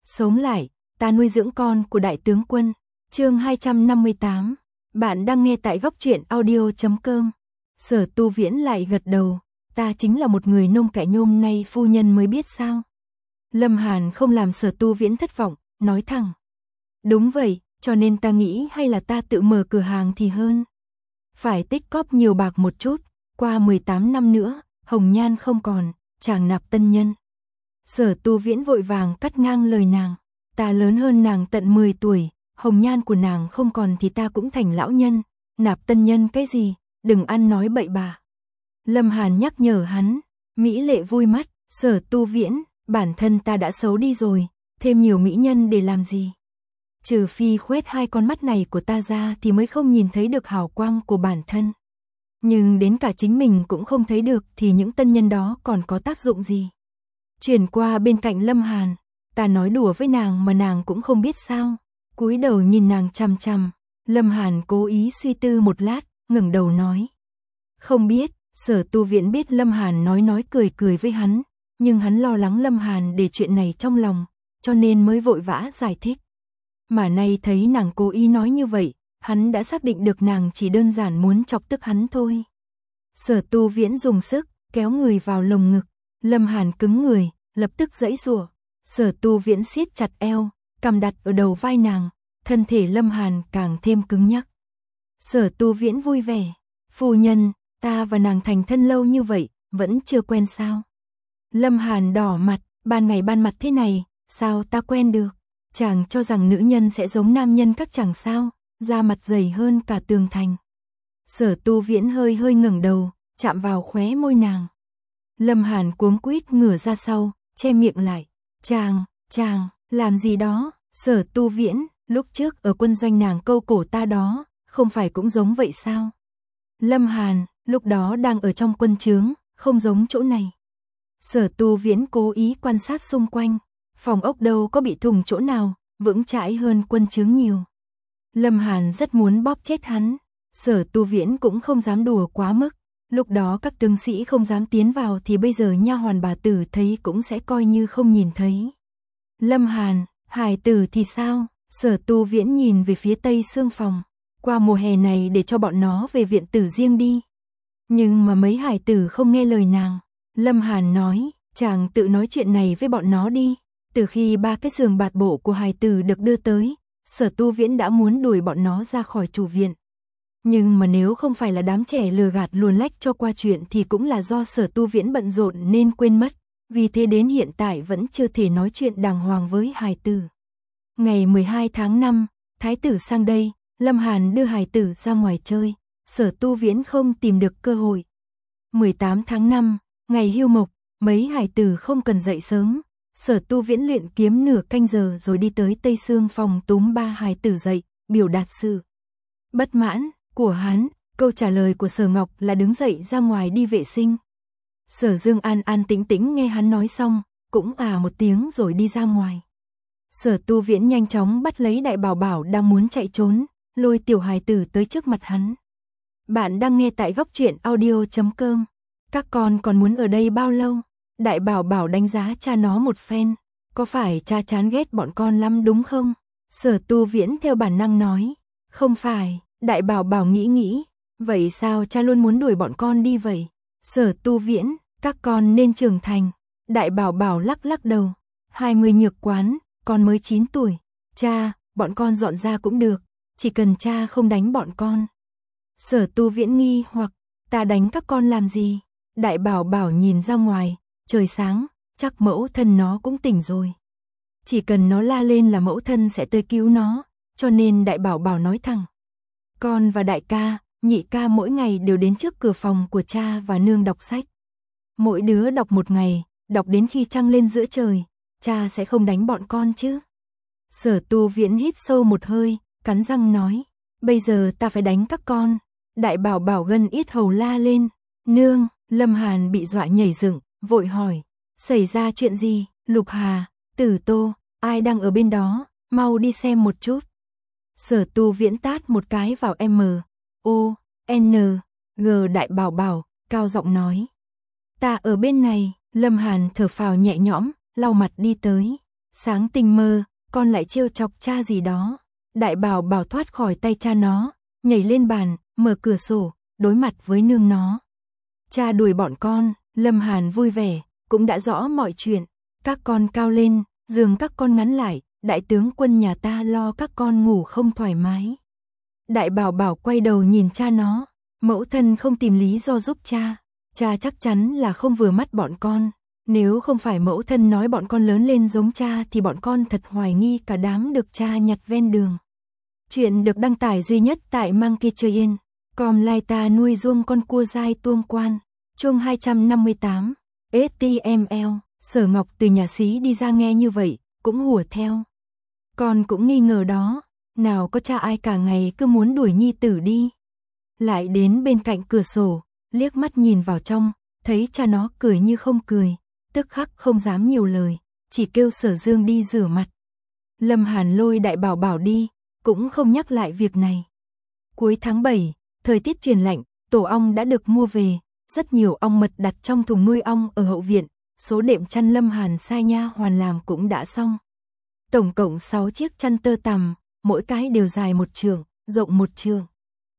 Sống lại, ta nuôi dưỡng con của đại tướng quân. Chương 258. Bạn đang nghe tại góc truyện audio.com. Sở Tu Viễn lại gật đầu, ta chính là một người nông cải nhôm nay phu nhân mới biết sao. Lâm Hàn không làm Sở Tu Viễn thất vọng, nói thẳng. Đúng vậy, cho nên ta nghĩ hay là ta tự mở cửa hàng thì hơn. Phải tích cóp nhiều bạc một chút, qua 18 năm nữa, hồng nhan không còn, chàng nạp tân nhân. Sở Tu Viễn vội vàng cắt ngang lời nàng, ta lớn hơn nàng tận 10 tuổi, hồng nhan của nàng không còn thì ta cũng thành lão nhân, nạp tân nhân cái gì, đừng ăn nói bậy bạ. Lâm Hàn nhắc nhở hắn, mỹ lệ vui mắt, Sở Tu Viễn, bản thân ta đã xấu đi rồi, thêm nhiều mỹ nhân để làm gì. Trừ phi khoét hai con mắt này của ta ra thì mới không nhìn thấy được hào quang của bản thân. Nhưng đến cả chính mình cũng không thấy được thì những tân nhân đó còn có tác dụng gì. Chuyển qua bên cạnh Lâm Hàn, ta nói đùa với nàng mà nàng cũng không biết sao. Cúi đầu nhìn nàng chằm chằm, Lâm Hàn cố ý suy tư một lát, ngẩng đầu nói. Không biết, Sở Tu Viễn biết Lâm Hàn nói cười cười với hắn, nhưng hắn lo lắng Lâm Hàn để chuyện này trong lòng, cho nên mới vội vã giải thích. Mà nay thấy nàng cố ý nói như vậy, hắn đã xác định được nàng chỉ đơn giản muốn chọc tức hắn thôi. Sở Tu Viễn dùng sức, kéo người vào lồng ngực, Lâm Hàn cứng người, lập tức giãy giụa. Sở Tu Viễn siết chặt eo, cằm đặt ở đầu vai nàng, thân thể Lâm Hàn càng thêm cứng nhắc. Sở Tu Viễn vui vẻ, phu nhân, ta và nàng thành thân lâu như vậy, vẫn chưa quen sao? Lâm Hàn đỏ mặt, ban ngày ban mặt thế này, sao ta quen được? Chàng cho rằng nữ nhân sẽ giống nam nhân các chàng sao, da mặt dày hơn cả tường thành. Sở Tu Viễn hơi ngẩng đầu, chạm vào khóe môi nàng. Lâm Hàn cuống quýt ngửa ra sau, che miệng lại. Chàng, làm gì đó? Sở Tu Viễn, lúc trước ở quân doanh nàng câu cổ ta đó, không phải cũng giống vậy sao? Lâm Hàn, lúc đó đang ở trong quân trướng, không giống chỗ này. Sở Tu Viễn cố ý quan sát xung quanh, phòng ốc đâu có bị thủng chỗ nào, vững chãi hơn quân trướng nhiều. Lâm Hàn rất muốn bóp chết hắn, Sở Tu Viễn cũng không dám đùa quá mức. Lúc đó các tướng sĩ không dám tiến vào thì bây giờ nha hoàn bà tử thấy cũng sẽ coi như không nhìn thấy. Lâm Hàn, hài tử thì sao? Sở Tu Viễn nhìn về phía tây xương phòng. Qua mùa hè này để cho bọn nó về viện tử riêng đi. Nhưng mà mấy hài tử không nghe lời nàng. Lâm Hàn nói, chàng tự nói chuyện này với bọn nó đi. Từ khi 3 cái giường bạt bộ của hài tử được đưa tới, Sở Tu Viễn đã muốn đuổi bọn nó ra khỏi chủ viện. Nhưng mà nếu không phải là đám trẻ lừa gạt luồn lách cho qua chuyện thì cũng là do Sở Tu Viễn bận rộn nên quên mất, vì thế đến hiện tại vẫn chưa thể nói chuyện đàng hoàng với hài tử. Ngày 12 tháng 5, Thái tử sang đây, Lâm Hàn đưa hài tử ra ngoài chơi, Sở Tu Viễn không tìm được cơ hội. 18 tháng 5, ngày hưu mộc, mấy hài tử không cần dậy sớm, Sở Tu Viễn luyện kiếm nửa canh giờ rồi đi tới tây xương phòng túm 3 hài tử dậy, biểu đạt sự bất mãn của hắn. Câu trả lời của Sở Ngọc là đứng dậy ra ngoài đi vệ sinh. Sở Dương an an tĩnh tĩnh nghe hắn nói xong, cũng một tiếng rồi đi ra ngoài. Sở Tu Viễn nhanh chóng bắt lấy Đại Bảo Bảo đang muốn chạy trốn, lôi tiểu hài tử tới trước mặt hắn. Bạn đang nghe tại góc truyện audio.com. Các con còn muốn ở đây bao lâu? Đại Bảo Bảo đánh giá cha nó một phen. Có phải cha chán ghét bọn con lắm đúng không? Sở Tu Viễn theo bản năng nói. Không phải. Đại Bảo Bảo nghĩ. Vậy sao cha luôn muốn đuổi bọn con đi vậy? Sở Tu Viễn, các con nên trưởng thành. Đại Bảo Bảo lắc đầu. 20 nhược quán, con mới 9 tuổi. Cha, bọn con dọn ra cũng được. Chỉ cần cha không đánh bọn con. Sở Tu Viễn nghi hoặc, ta đánh các con làm gì? Đại Bảo Bảo nhìn ra ngoài, trời sáng, chắc mẫu thân nó cũng tỉnh rồi. Chỉ cần nó la lên là mẫu thân sẽ tới cứu nó, cho nên Đại Bảo Bảo nói thẳng. Con và đại ca, nhị ca mỗi ngày đều đến trước cửa phòng của cha và nương đọc sách. Mỗi đứa đọc một ngày, đọc đến khi trăng lên giữa trời, cha sẽ không đánh bọn con chứ? Sở Tu Viễn hít sâu một hơi, cắn răng nói, bây giờ ta phải đánh các con. Đại Bảo Bảo gân yết hầu la lên, nương. Lâm Hàn bị dọa nhảy dựng, vội hỏi, xảy ra chuyện gì? Lục Hà, Tử Tô, ai đang ở bên đó, mau đi xem một chút. Sở Tu Viễn tát một cái vào M.O.N.G. Đại Bảo Bảo, cao giọng nói. Ta ở bên này. Lâm Hàn thở phào nhẹ nhõm, lau mặt đi tới. Sáng tinh mơ, con lại trêu chọc cha gì đó. Đại bảo bảo thoát khỏi tay cha nó, nhảy lên bàn, mở cửa sổ, đối mặt với nương nó. Cha đuổi bọn con, Lâm Hàn vui vẻ, cũng đã rõ mọi chuyện. Các con cao lên, giường các con ngắn lại, đại tướng quân nhà ta lo các con ngủ không thoải mái. Đại bảo bảo quay đầu nhìn cha nó, mẫu thân không tìm lý do giúp cha. Cha chắc chắn là không vừa mắt bọn con. Nếu không phải mẫu thân nói bọn con lớn lên giống cha thì bọn con thật hoài nghi cả đám được cha nhặt ven đường. Chuyện được đăng tải duy nhất tại Monkey Train. Com lai ta nuôi ruông con cua dai tuông quan. Chương 258. HTML. Sở Ngọc từ nhà xí đi ra nghe như vậy, cũng hùa theo. Con cũng nghi ngờ đó, nào có cha ai cả ngày cứ muốn đuổi nhi tử đi. Lại đến bên cạnh cửa sổ, liếc mắt nhìn vào trong, thấy cha nó cười như không cười, tức khắc không dám nhiều lời, chỉ kêu Sở Dương đi rửa mặt. Lâm Hàn lôi đại bảo bảo đi, cũng không nhắc lại việc này. Cuối tháng 7, thời tiết chuyển lạnh, tổ ong đã được mua về, rất nhiều ong mật đặt trong thùng nuôi ong ở hậu viện, số đệm chăn Lâm Hàn sai nha hoàn làm cũng đã xong. Tổng cộng 6 chiếc chăn tơ tằm, mỗi cái đều dài 1 trượng, rộng 1 trượng.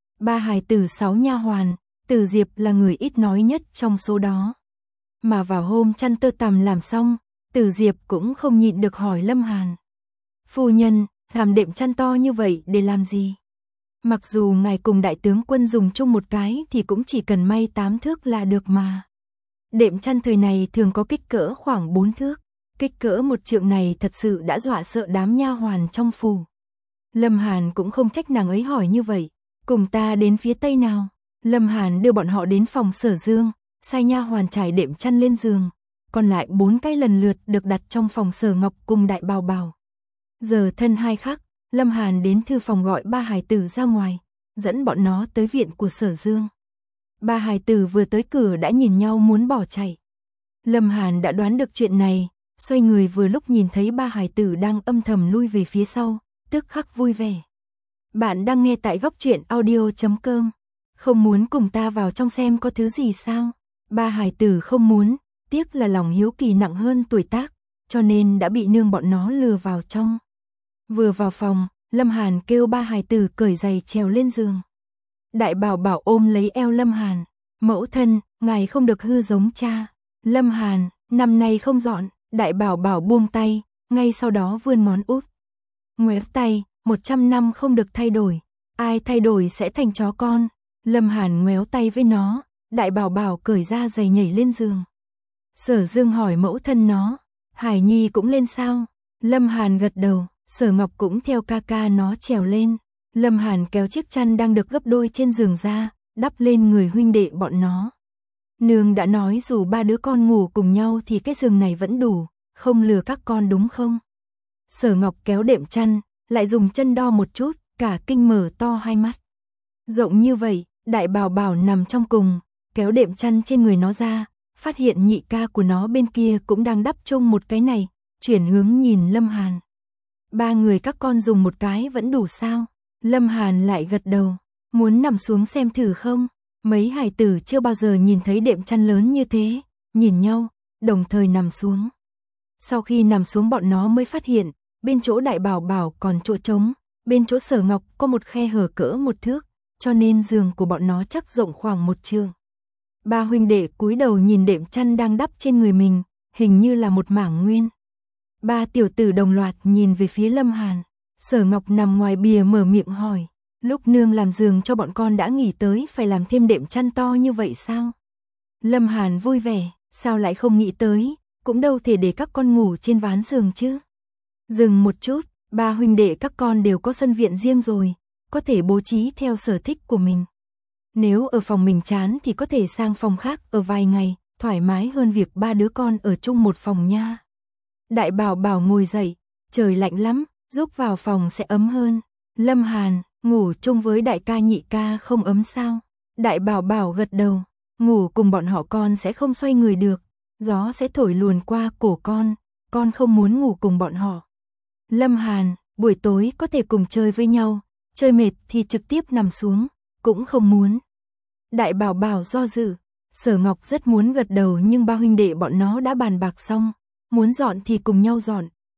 3 hài tử 6 nha hoàn, Từ Diệp là người ít nói nhất trong số đó. Mà vào hôm chăn tơ tằm làm xong, Từ Diệp cũng không nhịn được hỏi Lâm Hàn. Phu nhân, làm đệm chăn to như vậy để làm gì? Mặc dù ngài cùng đại tướng quân dùng chung một cái thì cũng chỉ cần may 8 thước là được mà. Đệm chăn thời này thường có kích cỡ khoảng 4 thước. Kích cỡ 1 trượng này thật sự đã dọa sợ đám nha hoàn trong phủ. Lâm Hàn cũng không trách nàng ấy hỏi như vậy. Cùng ta đến phía tây nào. Lâm Hàn đưa bọn họ đến phòng Sở Dương, sai nha hoàn trải đệm chăn lên giường. Còn lại 4 cái lần lượt được đặt trong phòng Sở Ngọc cùng đại bảo bảo. Giờ thân 2 khắc, Lâm Hàn đến thư phòng gọi 3 hài tử ra ngoài, dẫn bọn nó tới viện của Sở Dương. 3 hài tử vừa tới cửa đã nhìn nhau muốn bỏ chạy. Lâm Hàn đã đoán được chuyện này, xoay người vừa lúc nhìn thấy 3 hài tử đang âm thầm lui về phía sau, tức khắc vui vẻ. Bạn đang nghe tại góc truyện audio.com. Không muốn cùng ta vào trong xem có thứ gì sao? 3 hài tử không muốn, tiếc là lòng hiếu kỳ nặng hơn tuổi tác, cho nên đã bị nương bọn nó lừa vào trong. Vừa vào phòng, Lâm Hàn kêu 3 hài tử cởi giày trèo lên giường. Đại bảo bảo ôm lấy eo Lâm Hàn. Mẫu thân, ngài không được hư giống cha. Lâm Hàn, năm nay không dọn. Đại bảo bảo buông tay, ngay sau đó vươn ngón út. Ngoéo tay, 100 năm không được thay đổi. Ai thay đổi sẽ thành chó con. Lâm Hàn ngoéo tay với nó. Đại bảo bảo cởi ra giày nhảy lên giường. Sở Dương hỏi mẫu thân nó, Hải Nhi cũng lên sao? Lâm Hàn gật đầu. Sở Ngọc cũng theo ca ca nó trèo lên. Lâm Hàn kéo chiếc chăn đang được gấp đôi trên giường ra, đắp lên người huynh đệ bọn nó. Nương đã nói dù 3 đứa con ngủ cùng nhau thì cái giường này vẫn đủ, không lừa các con đúng không? Sở Ngọc kéo đệm chăn, lại dùng chân đo một chút, cả kinh mở to hai mắt. Rộng như vậy, đại bảo bảo nằm trong cùng, kéo đệm chăn trên người nó ra, phát hiện nhị ca của nó bên kia cũng đang đắp chung một cái này, chuyển hướng nhìn Lâm Hàn. 3 người các con dùng một cái vẫn đủ sao? Lâm Hàn lại gật đầu, muốn nằm xuống xem thử không? Mấy hài tử chưa bao giờ nhìn thấy đệm chăn lớn như thế, nhìn nhau, đồng thời nằm xuống. Sau khi nằm xuống bọn nó mới phát hiện, bên chỗ đại bảo bảo còn chỗ trống, bên chỗ Sở Ngọc có một khe hở cỡ 1 thước, cho nên giường của bọn nó chắc rộng khoảng 1 trượng. 3 huynh đệ cúi đầu nhìn đệm chăn đang đắp trên người mình, hình như là một mảng nguyên. 3 tiểu tử đồng loạt nhìn về phía Lâm Hàn. Sở Ngọc nằm ngoài bìa mở miệng hỏi, lúc nương làm giường cho bọn con đã nghỉ tới phải làm thêm đệm chăn to như vậy sao? Lâm Hàn vui vẻ, sao lại không nghĩ tới, cũng đâu thể để các con ngủ trên ván giường chứ. Dừng một chút, 3 huynh đệ các con đều có sân viện riêng rồi, có thể bố trí theo sở thích của mình. Nếu ở phòng mình chán thì có thể sang phòng khác ở vài ngày, thoải mái hơn việc 3 đứa con ở chung một phòng nha. Đại bảo bảo ngồi dậy, trời lạnh lắm, giúp vào phòng sẽ ấm hơn. Lâm Hàn, ngủ chung với đại ca nhị ca không ấm sao? Đại bảo bảo gật đầu, ngủ cùng bọn họ con sẽ không xoay người được, gió sẽ thổi luồn qua cổ con không muốn ngủ cùng bọn họ. Lâm Hàn, buổi tối có thể cùng chơi với nhau, chơi mệt thì trực tiếp nằm xuống, cũng không muốn. Đại bảo bảo do dự, Sở Ngọc rất muốn gật đầu nhưng 3 huynh đệ bọn nó đã bàn bạc xong, muốn dọn thì cùng nhau dọn,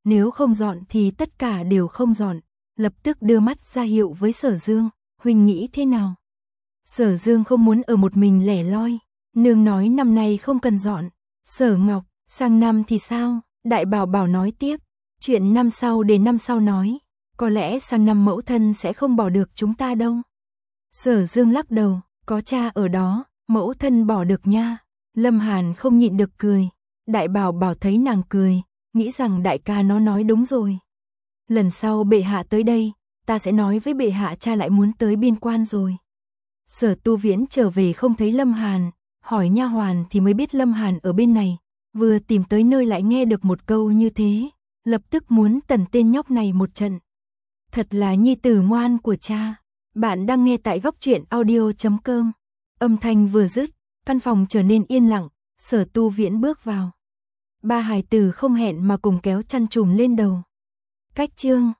nếu không dọn thì tất cả đều không dọn, lập tức đưa mắt ra hiệu với Sở Dương, huynh nghĩ thế nào? Sở Dương không muốn ở một mình lẻ loi, nương nói năm nay không cần dọn. Sở Ngọc, sang năm thì sao? Đại Bảo Bảo nói tiếp, chuyện năm sau để năm sau nói, có lẽ sang năm mẫu thân sẽ không bỏ được chúng ta đâu. Sở Dương lắc đầu, có cha ở đó, mẫu thân bỏ được nha. Lâm Hàn không nhịn được cười, Đại Bảo Bảo thấy nàng cười, nghĩ rằng đại ca nó nói đúng rồi. Lần sau bệ hạ tới đây, ta sẽ nói với bệ hạ cha lại muốn tới biên quan rồi. Sở Tu Viễn trở về không thấy Lâm Hàn, hỏi nha hoàn thì mới biết Lâm Hàn ở bên này, vừa tìm tới nơi lại nghe được một câu như thế, lập tức muốn tẩn tên nhóc này một trận. Thật là nhi tử ngoan của cha. Bạn đang nghe tại góc truyện audio.com. Âm thanh vừa dứt, căn phòng trở nên yên lặng, Sở Tu Viễn bước vào. Ba hài tử không hẹn mà cùng kéo chăn trùm lên đầu. Cách chương